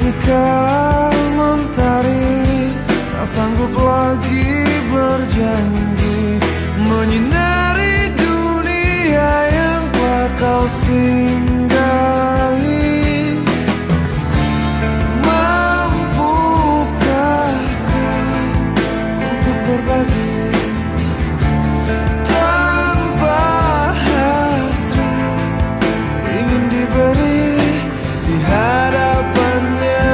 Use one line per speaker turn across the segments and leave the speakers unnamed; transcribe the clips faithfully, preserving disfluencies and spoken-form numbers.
ketika mentari tak sanggup lagi berjanji menyinari dunia yang telah kau singgahi. Mampukah kau untuk berbagi tanpa hasrat ingin diberi di hadapannya,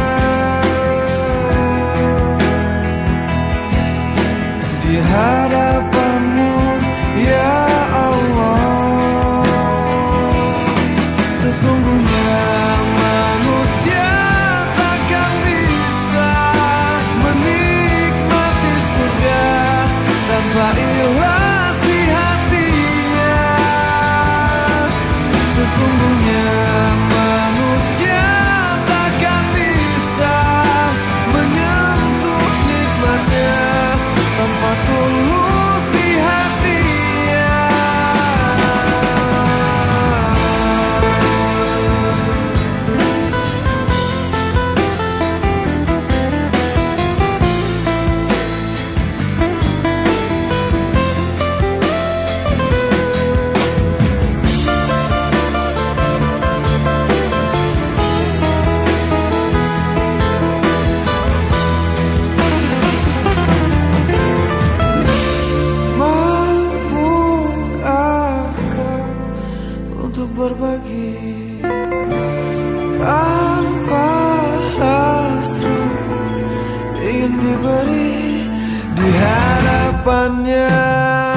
di hadapanmu ya Allah. Sesungguhnya manusia takkan bisa menikmati surga tanpa ikhlas di hatinya. Sesungguhnya manusia takkan bisa menyentuh nikmatnya tanpa tulus di hatinya. Mampukah kau untuk berbagi tanpa hasrat ingin diberi di hadapannya?